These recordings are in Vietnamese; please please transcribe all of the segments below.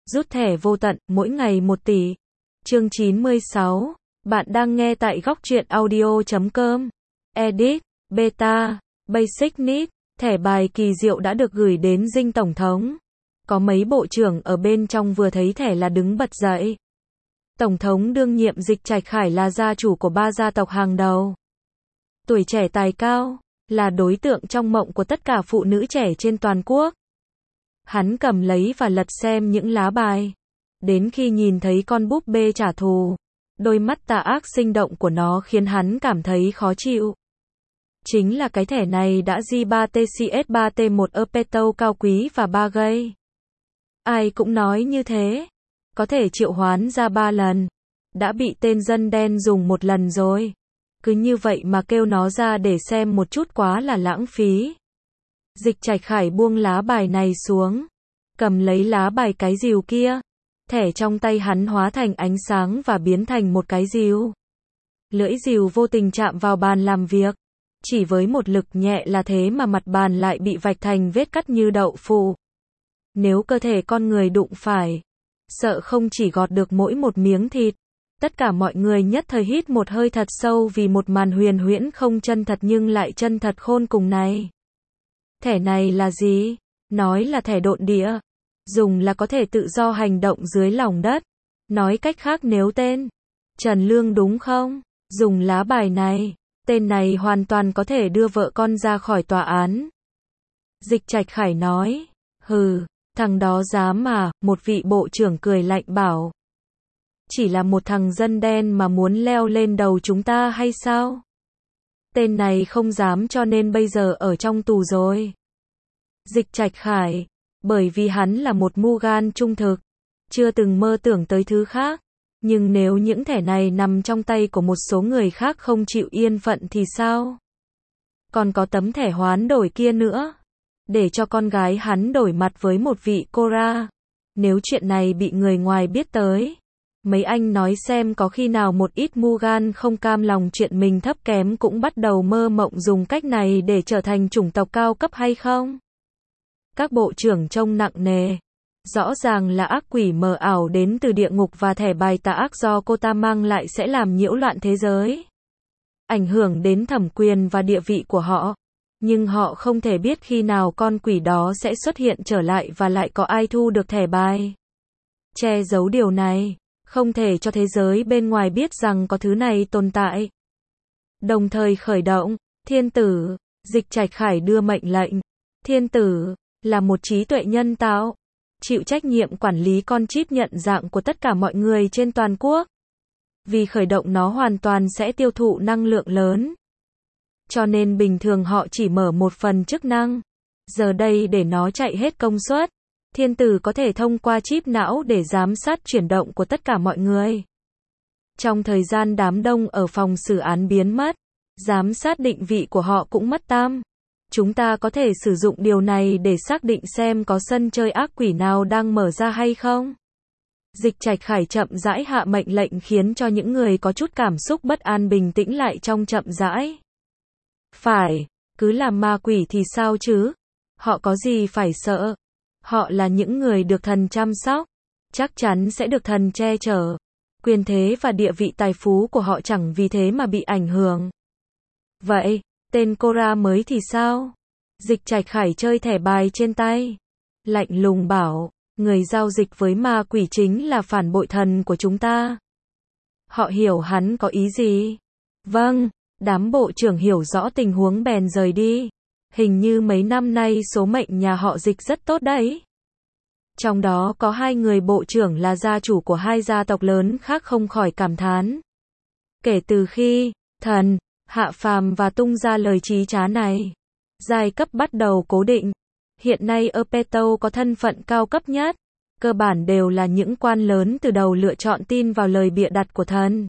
Rút thẻ vô tận, mỗi ngày 1 tỷ. Chương 96. Bạn đang nghe tại góc truyện audio.com. Edit, Beta, Basic Need. Thẻ bài kỳ diệu đã được gửi đến dinh tổng thống. Có mấy bộ trưởng ở bên trong vừa thấy thẻ là đứng bật dậy. Tổng thống đương nhiệm Dịch Trạch Khải là gia chủ của 3 gia tộc hàng đầu. Tuổi trẻ tài cao, là đối tượng trong mộng của tất cả phụ nữ trẻ trên toàn quốc. Hắn cầm lấy và lật xem những lá bài. Đến khi nhìn thấy con búp bê trả thù, đôi mắt tà ác sinh động của nó khiến hắn cảm thấy khó chịu. Chính là cái thẻ này đã G3TCS3T1 Erpeto cao quý và 3 gây. Ai cũng nói như thế. Có thể triệu hoán ra 3 lần. Đã bị tên dân đen dùng 1 lần rồi. Cứ như vậy mà kêu nó ra để xem một chút quá là lãng phí. Dịch Trạch Khải buông lá bài này xuống. Cầm lấy lá bài cái rìu kia. Thẻ trong tay hắn hóa thành ánh sáng và biến thành một cái rìu. Lưỡi rìu vô tình chạm vào bàn làm việc. Chỉ với một lực nhẹ là thế mà mặt bàn lại bị vạch thành vết cắt như đậu phụ. Nếu cơ thể con người đụng phải, sợ không chỉ gọt được mỗi một miếng thịt. Tất cả mọi người nhất thời hít một hơi thật sâu vì một màn huyền huyễn không chân thật nhưng lại chân thật khôn cùng này. Thẻ này là gì? Nói là thẻ độn địa. Dùng là có thể tự do hành động dưới lòng đất. Nói cách khác nếu tên Trần Lương đúng không? Dùng lá bài này, tên này hoàn toàn có thể đưa vợ con ra khỏi tòa án. Dịch Trạch Khải nói, hừ, thằng đó dám mà, một vị bộ trưởng cười lạnh bảo. Chỉ là một thằng dân đen mà muốn leo lên đầu chúng ta hay sao? Tên này không dám cho nên bây giờ ở trong tù rồi. Dịch Trạch Khải, bởi vì hắn là một Mugan trung thực, chưa từng mơ tưởng tới thứ khác. Nhưng nếu những thẻ này nằm trong tay của một số người khác không chịu yên phận thì sao? Còn có tấm thẻ hoán đổi kia nữa. Để cho con gái hắn đổi mặt với một vị Cora. Nếu chuyện này bị người ngoài biết tới. Mấy anh nói xem có khi nào một ít Mugan không cam lòng chuyện mình thấp kém cũng bắt đầu mơ mộng dùng cách này để trở thành chủng tộc cao cấp hay không? Các bộ trưởng trông nặng nề. Rõ ràng là ác quỷ mờ ảo đến từ địa ngục và thẻ bài tà ác do cô ta mang lại sẽ làm nhiễu loạn thế giới. Ảnh hưởng đến thẩm quyền và địa vị của họ. Nhưng họ không thể biết khi nào con quỷ đó sẽ xuất hiện trở lại và lại có ai thu được thẻ bài. Che giấu điều này. Không thể cho thế giới bên ngoài biết rằng có thứ này tồn tại. Đồng thời khởi động, Thiên Tử, Dịch Trạch Khải đưa mệnh lệnh. Thiên Tử, là một trí tuệ nhân tạo. Chịu trách nhiệm quản lý con chip nhận dạng của tất cả mọi người trên toàn quốc. Vì khởi động nó hoàn toàn sẽ tiêu thụ năng lượng lớn. Cho nên bình thường họ chỉ mở một phần chức năng. Giờ đây để nó chạy hết công suất. Thiên Tử có thể thông qua chip não để giám sát chuyển động của tất cả mọi người. Trong thời gian đám đông ở phòng xử án biến mất, giám sát định vị của họ cũng mất tam. Chúng ta có thể sử dụng điều này để xác định xem có sân chơi ác quỷ nào đang mở ra hay không. Dịch Trạch Khải chậm rãi hạ mệnh lệnh khiến cho những người có chút cảm xúc bất an bình tĩnh lại trong chậm rãi. Phải, cứ làm ma quỷ thì sao chứ? Họ có gì phải sợ? Họ là những người được thần chăm sóc, chắc chắn sẽ được thần che chở. Quyền thế và địa vị tài phú của họ chẳng vì thế mà bị ảnh hưởng. Vậy, tên Cora mới thì sao? Dịch Trạch Khải chơi thẻ bài trên tay. Lạnh lùng bảo, người giao dịch với ma quỷ chính là phản bội thần của chúng ta. Họ hiểu hắn có ý gì? Vâng, đám bộ trưởng hiểu rõ tình huống bèn rời đi. Hình như mấy năm nay số mệnh nhà họ Dịch rất tốt đấy. Trong đó có 2 người bộ trưởng là gia chủ của 2 gia tộc lớn khác không khỏi cảm thán. Kể từ khi thần, hạ phàm và tung ra lời chí trá này, giai cấp bắt đầu cố định. Hiện nay Erpeto có thân phận cao cấp nhất. Cơ bản đều là những quan lớn từ đầu lựa chọn tin vào lời bịa đặt của thần.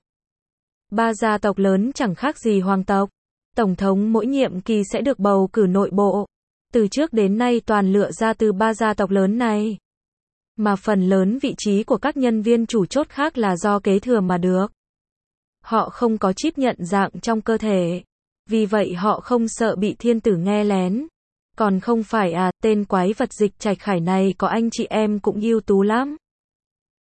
3 gia tộc lớn chẳng khác gì hoàng tộc. Tổng thống mỗi nhiệm kỳ sẽ được bầu cử nội bộ. Từ trước đến nay toàn lựa ra từ 3 gia tộc lớn này. Mà phần lớn vị trí của các nhân viên chủ chốt khác là do kế thừa mà được. Họ không có chip nhận dạng trong cơ thể. Vì vậy họ không sợ bị thiên tử nghe lén. Còn không phải à, tên quái vật Dịch Trạch Khải này có anh chị em cũng ưu tú lắm.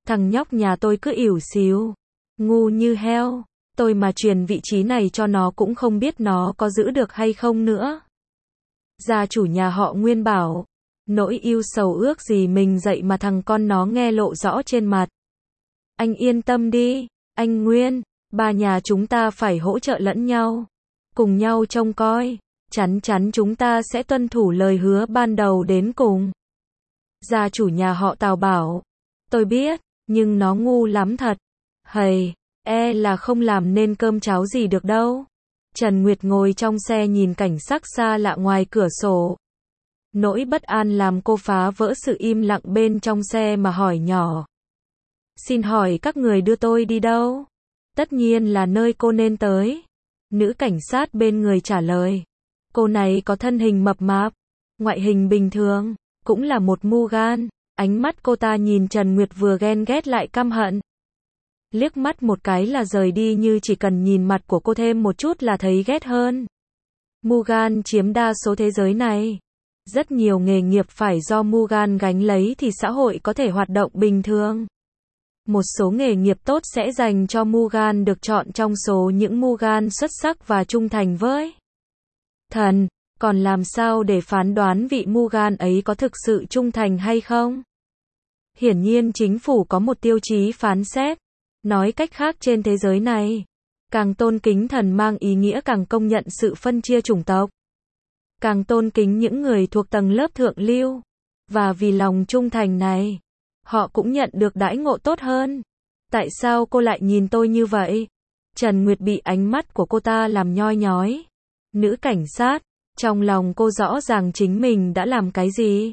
Thằng nhóc nhà tôi cứ ỉu xìu, ngu như heo, tôi mà truyền vị trí này cho nó cũng không biết nó có giữ được hay không nữa. Gia chủ nhà họ Nguyên bảo, nỗi ưu sầu ước gì mình dậy mà thằng con nó nghe lộ rõ trên mặt. Anh yên tâm đi, anh Nguyên, ba nhà chúng ta phải hỗ trợ lẫn nhau, cùng nhau trông coi, chắn chắn chúng ta sẽ tuân thủ lời hứa ban đầu đến cùng. Gia chủ nhà họ Tào bảo, tôi biết, nhưng nó ngu lắm thật. Hầy, là không làm nên cơm cháo gì được đâu. Trần Nguyệt ngồi trong xe nhìn cảnh sắc xa lạ ngoài cửa sổ. Nỗi bất an làm cô phá vỡ sự im lặng bên trong xe mà hỏi nhỏ. Xin hỏi các người đưa tôi đi đâu? Tất nhiên là nơi cô nên tới. Nữ cảnh sát bên người trả lời. Cô này có thân hình mập mạp, ngoại hình bình thường, cũng là một Mugan. Ánh mắt cô ta nhìn Trần Nguyệt vừa ghen ghét lại căm hận. Liếc mắt một cái là rời đi, như chỉ cần nhìn mặt của cô thêm một chút là thấy ghét hơn. Mugan chiếm đa số thế giới này. Rất nhiều nghề nghiệp phải do Mugan gánh lấy thì xã hội có thể hoạt động bình thường. Một số nghề nghiệp tốt sẽ dành cho Mugan được chọn trong số những Mugan xuất sắc và trung thành với thần. Còn làm sao để phán đoán vị Mugan ấy có thực sự trung thành hay không? Hiển nhiên chính phủ có một tiêu chí phán xét. Nói cách khác, trên thế giới này, càng tôn kính thần mang ý nghĩa càng công nhận sự phân chia chủng tộc. Càng tôn kính những người thuộc tầng lớp thượng lưu. Và vì lòng trung thành này, họ cũng nhận được đãi ngộ tốt hơn. Tại sao cô lại nhìn tôi như vậy? Trần Nguyệt bị ánh mắt của cô ta làm nhoi nhói. Nữ cảnh sát, trong lòng cô rõ ràng chính mình đã làm cái gì.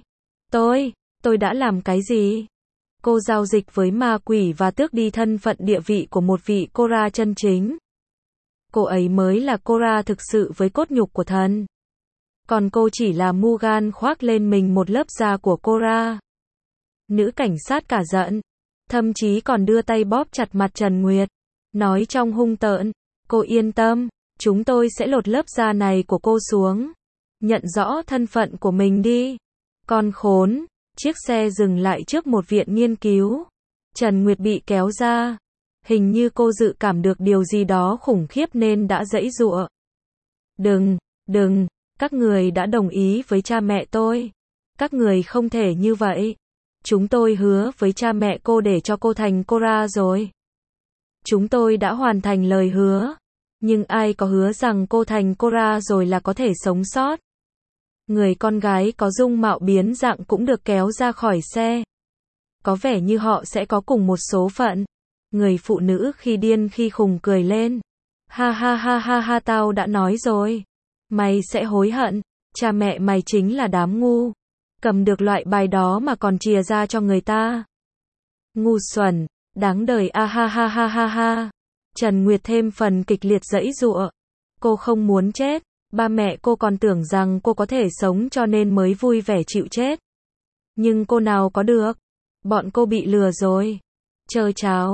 Tôi đã làm cái gì? Cô giao dịch với ma quỷ và tước đi thân phận địa vị của một vị Cora chân chính. Cô ấy mới là Cora thực sự với cốt nhục của thần. Còn cô chỉ là Mugan khoác lên mình một lớp da của Cora. Nữ cảnh sát cả giận, thậm chí còn đưa tay bóp chặt mặt Trần Nguyệt, nói trong hung tợn, cô yên tâm, chúng tôi sẽ lột lớp da này của cô xuống. Nhận rõ thân phận của mình đi. Con khốn. Chiếc xe dừng lại trước một viện nghiên cứu. Trần Nguyệt bị kéo ra. Hình như cô dự cảm được điều gì đó khủng khiếp nên đã giãy giụa. Đừng, các người đã đồng ý với cha mẹ tôi. Các người không thể như vậy. Chúng tôi hứa với cha mẹ cô để cho cô thành Cora rồi. Chúng tôi đã hoàn thành lời hứa. Nhưng ai có hứa rằng cô thành Cora rồi là có thể sống sót. Người con gái có dung mạo biến dạng cũng được kéo ra khỏi xe. Có vẻ như họ sẽ có cùng một số phận. Người phụ nữ khi điên khi khùng cười lên. Ha ha ha ha ha, tao đã nói rồi. Mày sẽ hối hận. Cha mẹ mày chính là đám ngu. Cầm được loại bài đó mà còn chìa ra cho người ta. Ngu xuẩn, đáng đời a ha ha ha ha ha. Trần Nguyệt thêm phần kịch liệt giãy giụa. Cô không muốn chết. Ba mẹ cô còn tưởng rằng cô có thể sống cho nên mới vui vẻ chịu chết. Nhưng cô nào có được. Bọn cô bị lừa rồi. Chờ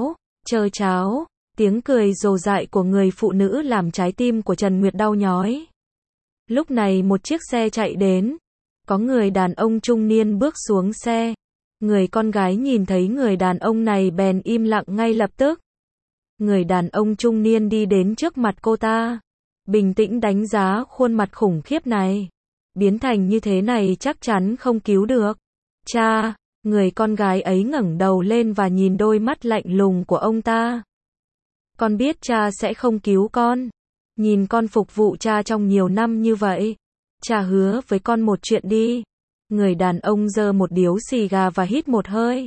cháo. Tiếng cười rồ dại của người phụ nữ làm trái tim của Trần Nguyệt đau nhói. Lúc này một chiếc xe chạy đến. Có người đàn ông trung niên bước xuống xe. Người con gái nhìn thấy người đàn ông này bèn im lặng ngay lập tức. Người đàn ông trung niên đi đến trước mặt cô ta. Bình tĩnh đánh giá khuôn mặt khủng khiếp này. Biến thành như thế này chắc chắn không cứu được. Cha, người con gái ấy ngẩng đầu lên và nhìn đôi mắt lạnh lùng của ông ta. Con biết cha sẽ không cứu con. Nhìn con phục vụ cha trong nhiều năm như vậy. Cha hứa với con một chuyện đi. Người đàn ông giơ một điếu xì gà và hít một hơi.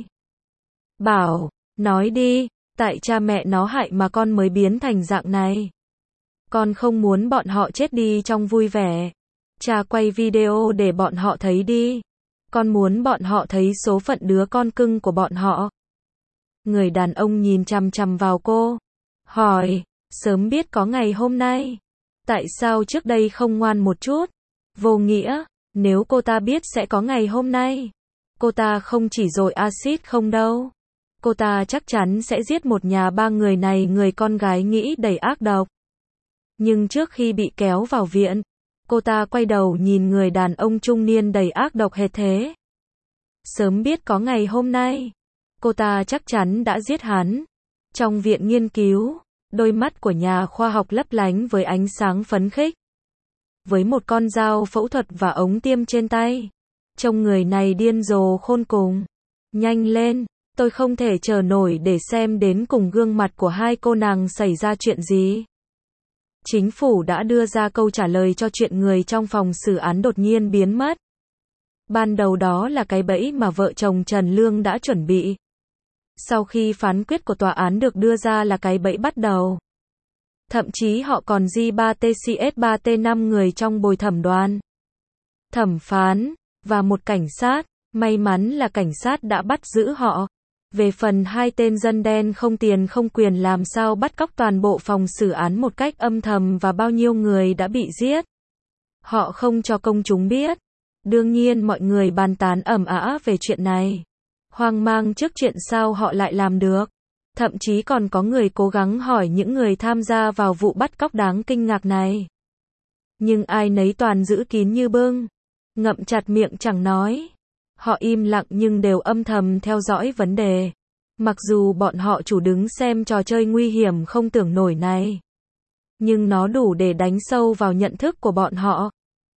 Bảo, nói đi, tại cha mẹ nó hại mà con mới biến thành dạng này. Con không muốn bọn họ chết đi trong vui vẻ. Cha quay video để bọn họ thấy đi. Con muốn bọn họ thấy số phận đứa con cưng của bọn họ. Người đàn ông nhìn chằm chằm vào cô. Hỏi, sớm biết có ngày hôm nay. Tại sao trước đây không ngoan một chút? Vô nghĩa, nếu cô ta biết sẽ có ngày hôm nay. Cô ta không chỉ dội axit không đâu. Cô ta chắc chắn sẽ giết một nhà ba người này, người con gái nghĩ đầy ác độc. Nhưng trước khi bị kéo vào viện, cô ta quay đầu nhìn người đàn ông trung niên đầy ác độc hệt thế. Sớm biết có ngày hôm nay. cô ta chắc chắn đã giết hắn. Trong viện nghiên cứu, đôi mắt của nhà khoa học lấp lánh với ánh sáng phấn khích. Với một con dao phẫu thuật và ống tiêm trên tay, trông người này điên rồ khôn cùng. Nhanh lên, tôi không thể chờ nổi để xem đến cùng gương mặt của hai cô nàng xảy ra chuyện gì. Chính phủ đã đưa ra câu trả lời cho chuyện người trong phòng xử án đột nhiên biến mất. Ban đầu đó là cái bẫy mà vợ chồng Trần Lương đã chuẩn bị. Sau khi phán quyết của tòa án được đưa ra là cái bẫy bắt đầu. Thậm chí họ còn J3TCS3T5 người trong bồi thẩm đoàn, thẩm phán, và một cảnh sát. May mắn là cảnh sát đã bắt giữ họ. Về phần hai tên dân đen không tiền không quyền làm sao bắt cóc toàn bộ phòng xử án một cách âm thầm và bao nhiêu người đã bị giết. Họ không cho công chúng biết. Đương nhiên mọi người bàn tán ầm ĩ về chuyện này. Hoang mang trước chuyện sao họ lại làm được. Thậm chí còn có người cố gắng hỏi những người tham gia vào vụ bắt cóc đáng kinh ngạc này. Nhưng ai nấy toàn giữ kín như bưng, ngậm chặt miệng chẳng nói. Họ im lặng nhưng đều âm thầm theo dõi vấn đề. Mặc dù bọn họ chủ đứng xem trò chơi nguy hiểm không tưởng nổi này, nhưng nó đủ để đánh sâu vào nhận thức của bọn họ.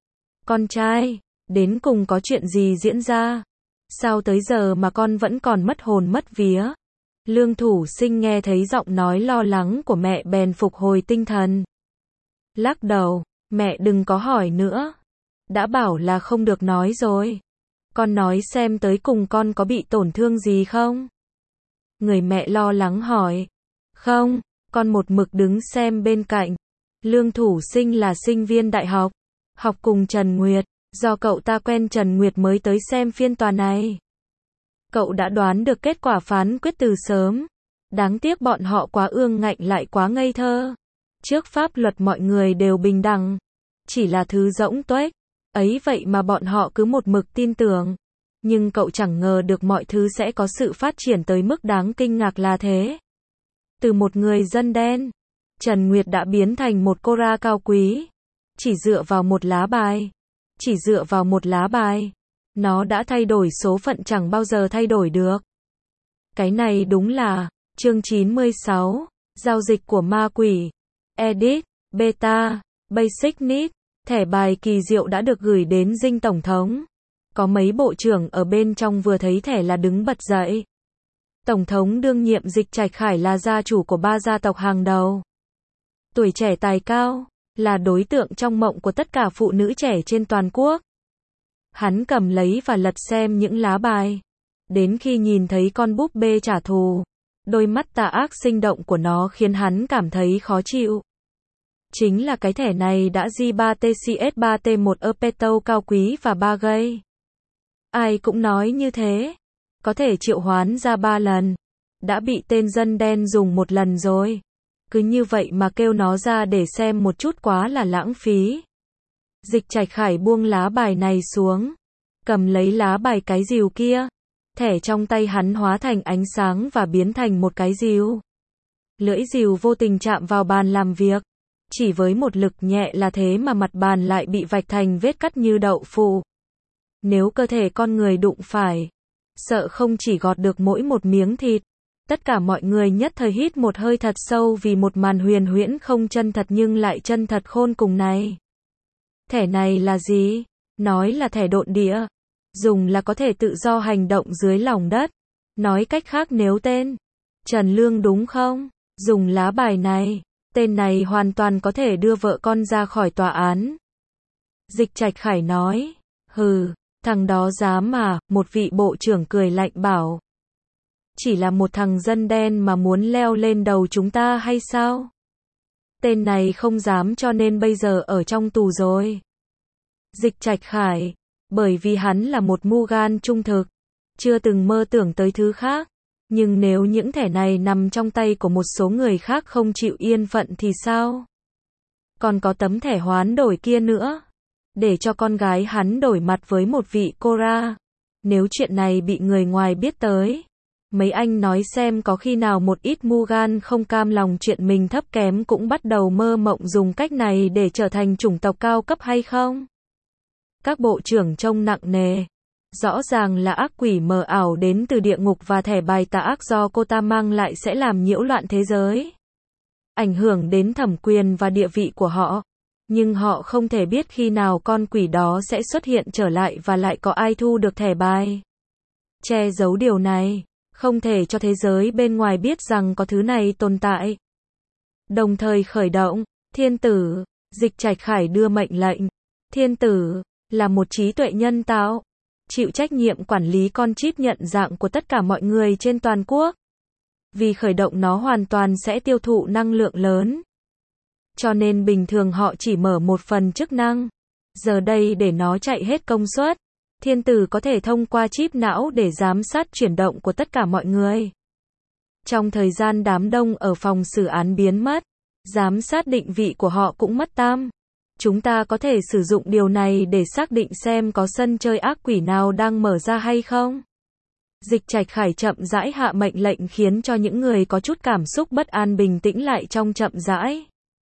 Con trai, đến cùng có chuyện gì diễn ra? Sao tới giờ mà con vẫn còn mất hồn mất vía? Lương Thủ Sinh nghe thấy giọng nói lo lắng của mẹ bèn phục hồi tinh thần. Lắc đầu, mẹ đừng có hỏi nữa. Đã bảo là không được nói rồi. Con nói xem tới cùng con có bị tổn thương gì không? Người mẹ lo lắng hỏi. Không, con một mực đứng xem bên cạnh. Lương Thủ Sinh là sinh viên đại học, học cùng Trần Nguyệt. Do cậu ta quen Trần Nguyệt mới tới xem phiên tòa này. Cậu đã đoán được kết quả phán quyết từ sớm. Đáng tiếc bọn họ quá ương ngạnh lại quá ngây thơ. Trước pháp luật mọi người đều bình đẳng. Chỉ là thứ rỗng tuếch. Ấy vậy mà bọn họ cứ một mực tin tưởng. Nhưng cậu chẳng ngờ được mọi thứ sẽ có sự phát triển tới mức đáng kinh ngạc là thế. Từ một người dân đen, Trần Nguyệt đã biến thành một cô ra cao quý. Chỉ dựa vào một lá bài. Chỉ dựa vào một lá bài. Nó đã thay đổi số phận chẳng bao giờ thay đổi được. Cái này đúng là chương 96, giao dịch của ma quỷ. Edit, Beta, Basic Need. Thẻ bài kỳ diệu đã được gửi đến dinh tổng thống. Có mấy bộ trưởng ở bên trong vừa thấy thẻ là đứng bật dậy. Tổng thống đương nhiệm Dịch Trạch Khải là gia chủ của 3 gia tộc hàng đầu. Tuổi trẻ tài cao, là đối tượng trong mộng của tất cả phụ nữ trẻ trên toàn quốc. Hắn cầm lấy và lật xem những lá bài. Đến khi nhìn thấy con búp bê trả thù, đôi mắt tà ác sinh động của nó khiến hắn cảm thấy khó chịu. Chính là cái thẻ này đã J3TCS3T1 Erpeto cao quý và 3 gây. Ai cũng nói như thế. Có thể triệu hoán ra 3 lần. Đã bị tên dân đen dùng một lần rồi. Cứ như vậy mà kêu nó ra để xem một chút quá là lãng phí. Dịch Trạch Khải buông lá bài này xuống. Cầm lấy lá bài cái rìu kia. Thẻ trong tay hắn hóa thành ánh sáng và biến thành một cái rìu. Lưỡi rìu vô tình chạm vào bàn làm việc. Chỉ với một lực nhẹ là thế mà mặt bàn lại bị vạch thành vết cắt như đậu phụ. Nếu cơ thể con người đụng phải, sợ không chỉ gọt được mỗi một miếng thịt. Tất cả mọi người nhất thời hít một hơi thật sâu vì một màn huyền huyễn không chân thật nhưng lại chân thật khôn cùng này. Thẻ này là gì? Nói là thẻ độn địa. Dùng là có thể tự do hành động dưới lòng đất. Nói cách khác nếu tên Trần Lương đúng không? Dùng lá bài này, tên này hoàn toàn có thể đưa vợ con ra khỏi tòa án. Dịch Trạch Khải nói. Hừ, thằng đó dám mà, một vị bộ trưởng cười lạnh bảo. Chỉ là một thằng dân đen mà muốn leo lên đầu chúng ta hay sao? Tên này không dám cho nên bây giờ ở trong tù rồi. Dịch Trạch Khải, bởi vì hắn là một Mugan trung thực, chưa từng mơ tưởng tới thứ khác. Nhưng nếu những thẻ này nằm trong tay của một số người khác không chịu yên phận thì sao? Còn có tấm thẻ hoán đổi kia nữa. Để cho con gái hắn đổi mặt với một vị cô ra. Nếu chuyện này bị người ngoài biết tới. Mấy anh nói xem có khi nào một ít Mugan không cam lòng chuyện mình thấp kém cũng bắt đầu mơ mộng dùng cách này để trở thành chủng tộc cao cấp hay không? Các bộ trưởng trông nặng nề. Rõ ràng là ác quỷ mờ ảo đến từ địa ngục và thẻ bài tà ác do cô ta mang lại sẽ làm nhiễu loạn thế giới, ảnh hưởng đến thẩm quyền và địa vị của họ. Nhưng họ không thể biết khi nào con quỷ đó sẽ xuất hiện trở lại và lại có ai thu được thẻ bài. Che giấu điều này, không thể cho thế giới bên ngoài biết rằng có thứ này tồn tại. Đồng thời khởi động, thiên tử, Dịch Trạch Khải đưa mệnh lệnh. Thiên tử là một trí tuệ nhân tạo, chịu trách nhiệm quản lý con chip nhận dạng của tất cả mọi người trên toàn quốc. Vì khởi động nó hoàn toàn sẽ tiêu thụ năng lượng lớn. Cho nên bình thường họ chỉ mở một phần chức năng. Giờ đây để nó chạy hết công suất, thiên tử có thể thông qua chip não để giám sát chuyển động của tất cả mọi người. Trong thời gian đám đông ở phòng xử án biến mất, giám sát định vị của họ cũng mất tăm. Chúng ta có thể sử dụng điều này để xác định xem có sân chơi ác quỷ nào đang mở ra hay không. Dịch Trạch Khải chậm rãi hạ mệnh lệnh khiến cho những người có chút cảm xúc bất an bình tĩnh lại trong chậm rãi.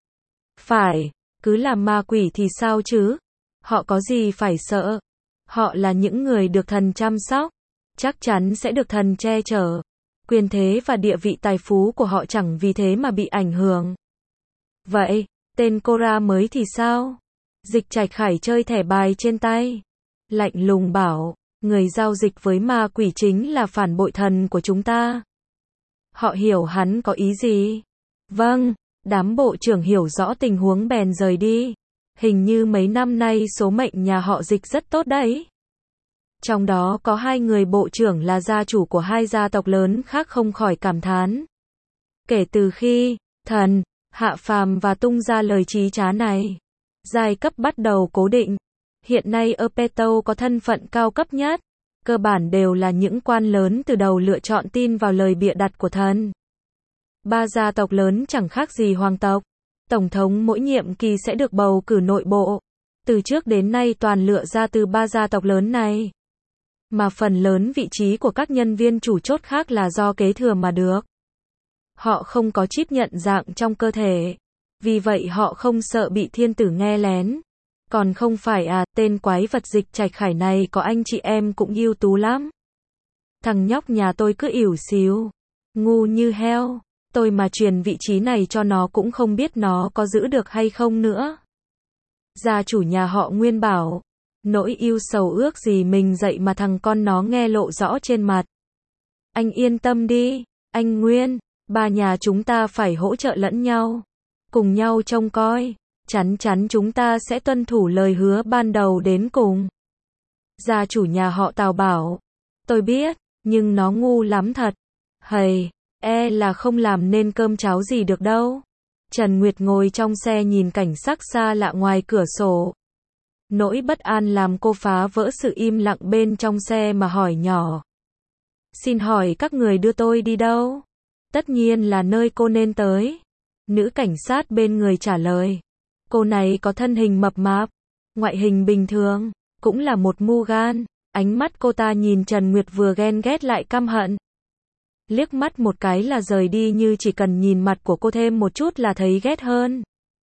Phải, cứ làm ma quỷ thì sao chứ? Họ có gì phải sợ? Họ là những người được thần chăm sóc, chắc chắn sẽ được thần che chở. Quyền thế và địa vị tài phú của họ chẳng vì thế mà bị ảnh hưởng. Vậy, tên Cora mới thì sao? Dịch Trạch Khải chơi thẻ bài trên tay, lạnh lùng bảo, người giao dịch với ma quỷ chính là phản bội thần của chúng ta. Họ hiểu hắn có ý gì? Vâng, đám bộ trưởng hiểu rõ tình huống bèn rời đi. Hình như mấy năm nay số mệnh nhà họ Dịch rất tốt đấy. Trong đó có 2 người bộ trưởng là gia chủ của 2 gia tộc lớn khác không khỏi cảm thán. Kể từ khi thần hạ phàm và tung ra lời chí trá này, giai cấp bắt đầu cố định. Hiện nay ở Peto có thân phận cao cấp nhất, cơ bản đều là những quan lớn từ đầu lựa chọn tin vào lời bịa đặt của thần. 3 gia tộc lớn chẳng khác gì hoàng tộc. Tổng thống mỗi nhiệm kỳ sẽ được bầu cử nội bộ. Từ trước đến nay toàn lựa ra từ 3 gia tộc lớn này. Mà phần lớn vị trí của các nhân viên chủ chốt khác là do kế thừa mà được. Họ không có chip nhận dạng trong cơ thể. Vì vậy họ không sợ bị thiên tử nghe lén. Còn không phải à, tên quái vật Dịch Trạch Khải này có anh chị em cũng ưu tú lắm. Thằng nhóc nhà tôi cứ ỉu xìu, ngu như heo. Tôi mà truyền vị trí này cho nó cũng không biết nó có giữ được hay không nữa. Gia chủ nhà họ Nguyên bảo, nỗi yêu sầu ước gì mình dậy mà thằng con nó nghe lộ rõ trên mặt. Anh yên tâm đi, anh Nguyên, 3 nhà chúng ta phải hỗ trợ lẫn nhau, cùng nhau trông coi, chắn chắn chúng ta sẽ tuân thủ lời hứa ban đầu đến cùng. Gia chủ nhà họ Tào bảo, tôi biết, nhưng nó ngu lắm thật. Hầy, là không làm nên cơm cháo gì được đâu. Trần Nguyệt ngồi trong xe nhìn cảnh sắc xa lạ ngoài cửa sổ. Nỗi bất an làm cô phá vỡ sự im lặng bên trong xe mà hỏi nhỏ. Xin hỏi các người đưa tôi đi đâu? Tất nhiên là nơi cô nên tới. Nữ cảnh sát bên người trả lời. Cô này có thân hình mập mạp, ngoại hình bình thường, cũng là một Mugan. Ánh mắt cô ta nhìn Trần Nguyệt vừa ghen ghét lại căm hận. Liếc mắt một cái là rời đi như chỉ cần nhìn mặt của cô thêm một chút là thấy ghét hơn.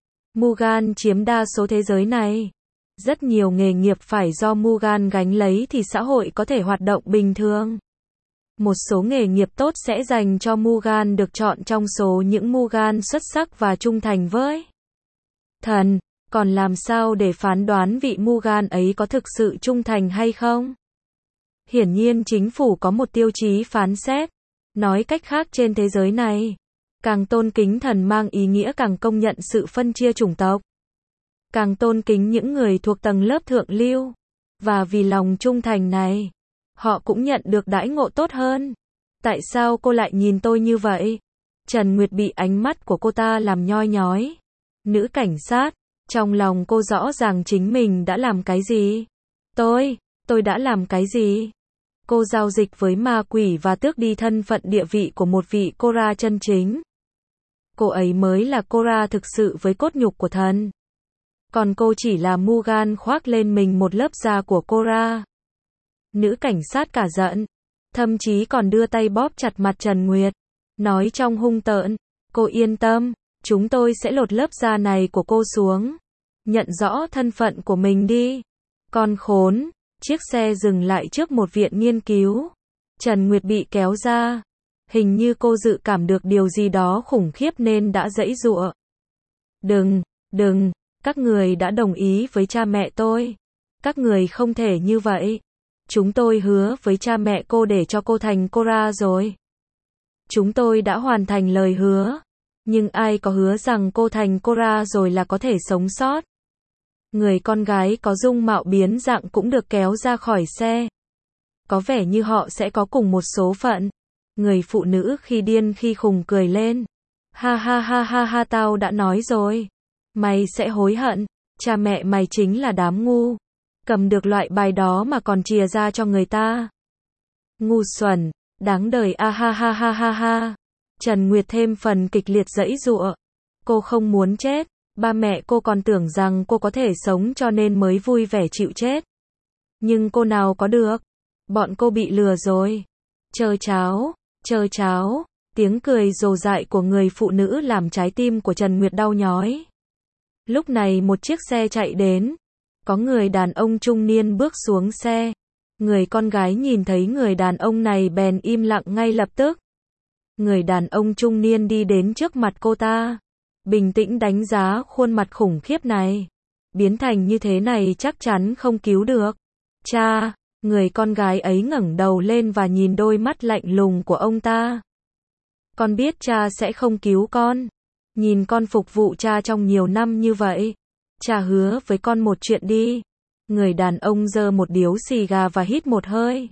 Mugan chiếm đa số thế giới này. Rất nhiều nghề nghiệp phải do Mugan gánh lấy thì xã hội có thể hoạt động bình thường. Một số nghề nghiệp tốt sẽ dành cho Mugan được chọn trong số những Mugan xuất sắc và trung thành với thần. Còn làm sao để phán đoán vị Mugan ấy có thực sự trung thành hay không? Hiển nhiên chính phủ có một tiêu chí phán xét. Nói cách khác trên thế giới này, càng tôn kính thần mang ý nghĩa càng công nhận sự phân chia chủng tộc. Càng tôn kính những người thuộc tầng lớp thượng lưu. Và vì lòng trung thành này, họ cũng nhận được đãi ngộ tốt hơn. Tại sao cô lại nhìn tôi như vậy? Trần Nguyệt bị ánh mắt của cô ta làm nhoi nhói. Nữ cảnh sát, trong lòng cô rõ ràng chính mình đã làm cái gì? Tôi đã làm cái gì? Cô giao dịch với ma quỷ và tước đi thân phận địa vị của một vị Cora chân chính. Cô ấy mới là Cora thực sự với cốt nhục của thần. Còn cô chỉ là Mugan khoác lên mình một lớp da của Cora. Nữ cảnh sát cả giận, thậm chí còn đưa tay bóp chặt mặt Trần Nguyệt, nói trong hung tợn, cô yên tâm, chúng tôi sẽ lột lớp da này của cô xuống. Nhận rõ thân phận của mình đi. Con khốn, Chiếc xe dừng lại trước một viện nghiên cứu. Trần Nguyệt bị kéo ra. Hình như cô dự cảm được điều gì đó khủng khiếp nên đã giãy giụa. Đừng, các người đã đồng ý với cha mẹ tôi. Các người không thể như vậy. Chúng tôi hứa với cha mẹ cô để cho cô thành Cora rồi. Chúng tôi đã hoàn thành lời hứa. Nhưng ai có hứa rằng cô thành Cora rồi là có thể sống sót. Người con gái có dung mạo biến dạng cũng được kéo ra khỏi xe. Có vẻ như họ sẽ có cùng một số phận. Người phụ nữ khi điên khi khùng cười lên. Ha ha ha ha ha, tao đã nói rồi. Mày sẽ hối hận. Cha mẹ mày chính là đám ngu. Cầm được loại bài đó mà còn chìa ra cho người ta. Ngu xuẩn, đáng đời a ha ha ha ha ha. Trần Nguyệt thêm phần kịch liệt giãy giụa. Cô không muốn chết. Ba mẹ cô còn tưởng rằng cô có thể sống cho nên mới vui vẻ chịu chết. Nhưng cô nào có được. Bọn cô bị lừa rồi. Chờ cháo. Tiếng cười rồ dại của người phụ nữ làm trái tim của Trần Nguyệt đau nhói. Lúc này một chiếc xe chạy đến. Có người đàn ông trung niên bước xuống xe. Người con gái nhìn thấy người đàn ông này bèn im lặng ngay lập tức. Người đàn ông trung niên đi đến trước mặt cô ta. Bình tĩnh đánh giá khuôn mặt khủng khiếp này. Biến thành như thế này chắc chắn không cứu được. Cha, người con gái ấy ngẩng đầu lên và nhìn đôi mắt lạnh lùng của ông ta. Con biết cha sẽ không cứu con. Nhìn con phục vụ cha trong nhiều năm như vậy. Cha hứa với con một chuyện đi. Người đàn ông giơ một điếu xì gà và hít một hơi.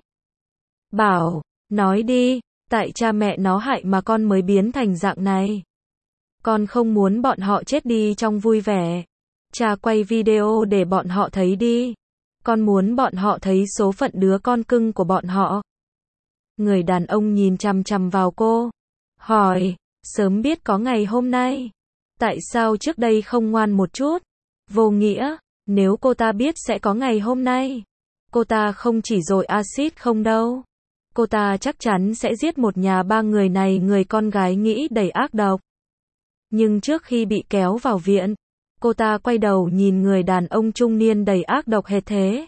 Bảo, nói đi, tại cha mẹ nó hại mà con mới biến thành dạng này. Con không muốn bọn họ chết đi trong vui vẻ. Cha quay video để bọn họ thấy đi. Con muốn bọn họ thấy số phận đứa con cưng của bọn họ. Người đàn ông nhìn chằm chằm vào cô. Hỏi, sớm biết có ngày hôm nay. Tại sao trước đây không ngoan một chút? Vô nghĩa, nếu cô ta biết sẽ có ngày hôm nay. Cô ta không chỉ dội axit không đâu. Cô ta chắc chắn sẽ giết một nhà ba người này, người con gái nghĩ đầy ác độc. Nhưng trước khi bị kéo vào viện, cô ta quay đầu nhìn người đàn ông trung niên đầy ác độc hệt thế.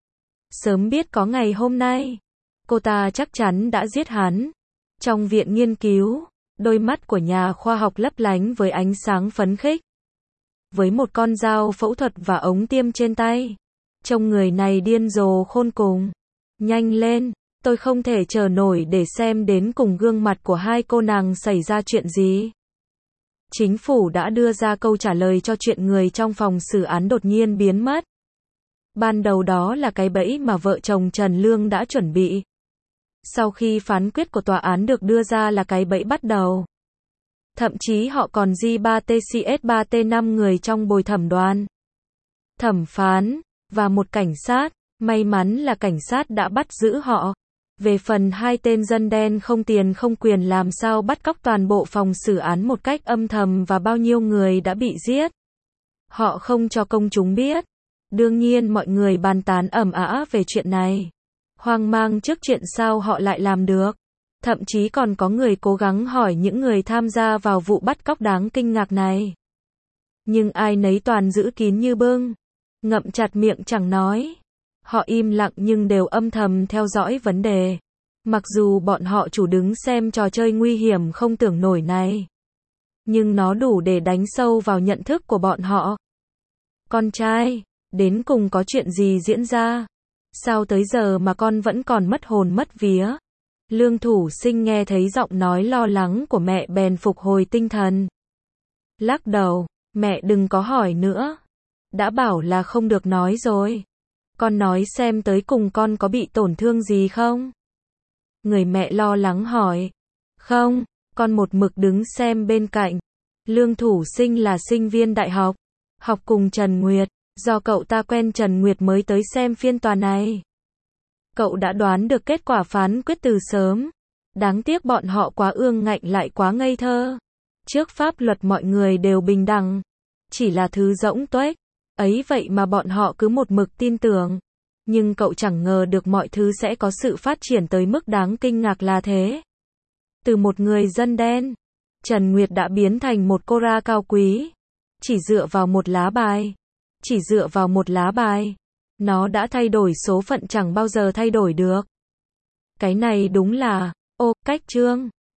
Sớm biết có ngày hôm nay, cô ta chắc chắn đã giết hắn. Trong viện nghiên cứu, đôi mắt của nhà khoa học lấp lánh với ánh sáng phấn khích. Với một con dao phẫu thuật và ống tiêm trên tay, trông người này điên rồ khôn cùng. Nhanh lên, tôi không thể chờ nổi để xem đến cùng gương mặt của hai cô nàng xảy ra chuyện gì. Chính phủ đã đưa ra câu trả lời cho chuyện người trong phòng xử án đột nhiên biến mất. Ban đầu đó là cái bẫy mà vợ chồng Trần Lương đã chuẩn bị. Sau khi phán quyết của tòa án được đưa ra là cái bẫy bắt đầu. Thậm chí họ còn J3TCS3T5 người trong bồi thẩm đoàn. Thẩm phán, và một cảnh sát, may mắn là cảnh sát đã bắt giữ họ. Về phần hai tên dân đen không tiền không quyền làm sao bắt cóc toàn bộ phòng xử án một cách âm thầm và bao nhiêu người đã bị giết. Họ không cho công chúng biết. Đương nhiên mọi người bàn tán ầm ĩ về chuyện này. Hoang mang trước chuyện sao họ lại làm được. Thậm chí còn có người cố gắng hỏi những người tham gia vào vụ bắt cóc đáng kinh ngạc này. Nhưng ai nấy toàn giữ kín như bưng. Ngậm chặt miệng chẳng nói. Họ im lặng nhưng đều âm thầm theo dõi vấn đề. Mặc dù bọn họ chủ đứng xem trò chơi nguy hiểm không tưởng nổi này. Nhưng nó đủ để đánh sâu vào nhận thức của bọn họ. Con trai, đến cùng có chuyện gì diễn ra? Sao tới giờ mà con vẫn còn mất hồn mất vía? Lương Thủ Sinh nghe thấy giọng nói lo lắng của mẹ bèn phục hồi tinh thần. Lắc đầu, mẹ đừng có hỏi nữa. Đã bảo là không được nói rồi. Con nói xem tới cùng con có bị tổn thương gì không? Người mẹ lo lắng hỏi. Không, con một mực đứng xem bên cạnh. Lương Thủ Sinh là sinh viên đại học, học cùng Trần Nguyệt. Do cậu ta quen Trần Nguyệt mới tới xem phiên tòa này. Cậu đã đoán được kết quả phán quyết từ sớm. Đáng tiếc bọn họ quá ương ngạnh lại quá ngây thơ. Trước pháp luật mọi người đều bình đẳng. Chỉ là thứ rỗng tuếch. Ấy vậy mà bọn họ cứ một mực tin tưởng. Nhưng cậu chẳng ngờ được mọi thứ sẽ có sự phát triển tới mức đáng kinh ngạc là thế. Từ một người dân đen, Trần Nguyệt đã biến thành một Cora cao quý. Chỉ dựa vào một lá bài. Nó đã thay đổi số phận chẳng bao giờ thay đổi được. Cái này đúng là, ô, cách chương.